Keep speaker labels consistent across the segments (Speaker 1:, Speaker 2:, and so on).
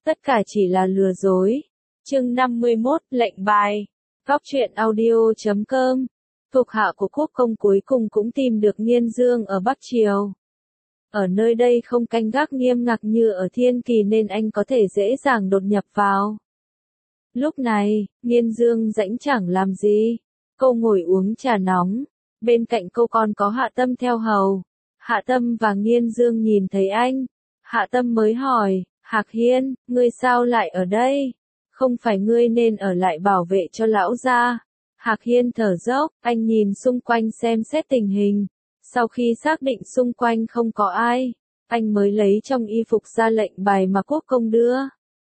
Speaker 1: Tất cả chỉ là lừa dối. Chương 51, lệnh bài. Góc truyện audio.com. Thuộc hạ của quốc công cuối cùng cũng tìm được Nghiên Dương ở Bắc Triều. Ở nơi đây không canh gác nghiêm ngặt như ở Thiên Kỳ nên anh có thể dễ dàng đột nhập vào. Lúc này, Nghiên Dương rảnh chẳng làm gì. Cô ngồi uống trà nóng. Bên cạnh cô còn có Hạ Tâm theo hầu. Hạ Tâm và Nghiên Dương nhìn thấy anh. Hạ Tâm mới hỏi, Hạc Hiên, ngươi sao lại ở đây? Không phải ngươi nên ở lại bảo vệ cho lão gia. Hạc Hiên thở dốc, anh nhìn xung quanh xem xét tình hình. Sau khi xác định xung quanh không có ai, anh mới lấy trong y phục ra lệnh bài mà quốc công đưa.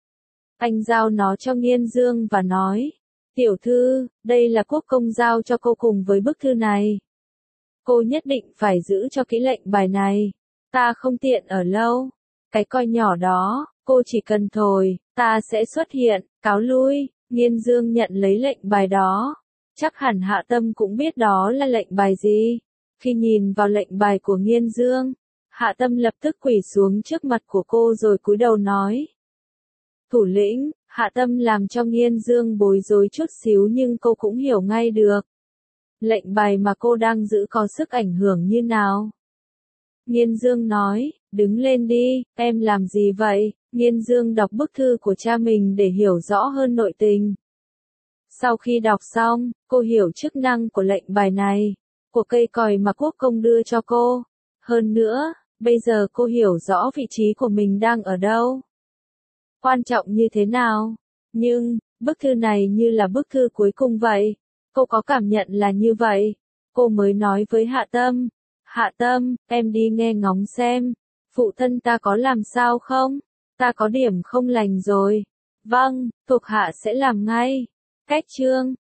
Speaker 1: Anh giao nó cho Nghiên Dương và nói, tiểu thư, đây là quốc công giao cho cô cùng với bức thư này. Cô nhất định phải giữ cho kỹ lệnh bài này. Ta không tiện ở lâu. Cái coi nhỏ đó, cô chỉ cần thổi, ta sẽ xuất hiện, cáo lui. Nghiên Dương nhận lấy lệnh bài đó. Chắc hẳn Hạ Tâm cũng biết đó là lệnh bài gì. Khi nhìn vào lệnh bài của Nghiên Dương, Hạ Tâm lập tức quỳ xuống trước mặt của cô rồi cúi đầu nói. Thủ lĩnh, Hạ Tâm làm cho Nghiên Dương bối rối chút xíu nhưng cô cũng hiểu ngay được. Lệnh bài mà cô đang giữ có sức ảnh hưởng như nào? Nghiên Dương nói, đứng lên đi, em làm gì vậy? Nghiên Dương đọc bức thư của cha mình để hiểu rõ hơn nội tình. Sau khi đọc xong, cô hiểu chức năng của lệnh bài này, của cây còi mà quốc công đưa cho cô. Hơn nữa, bây giờ cô hiểu rõ vị trí của mình đang ở đâu. Quan trọng như thế nào? Nhưng, bức thư này như là bức thư cuối cùng vậy. Cô có cảm nhận là như vậy. Cô mới nói với Hạ Tâm. Hạ Tâm, em đi nghe ngóng xem. Phụ thân ta có làm sao không? Ta có điểm không lành rồi. Vâng, thuộc hạ sẽ làm ngay. Cách chương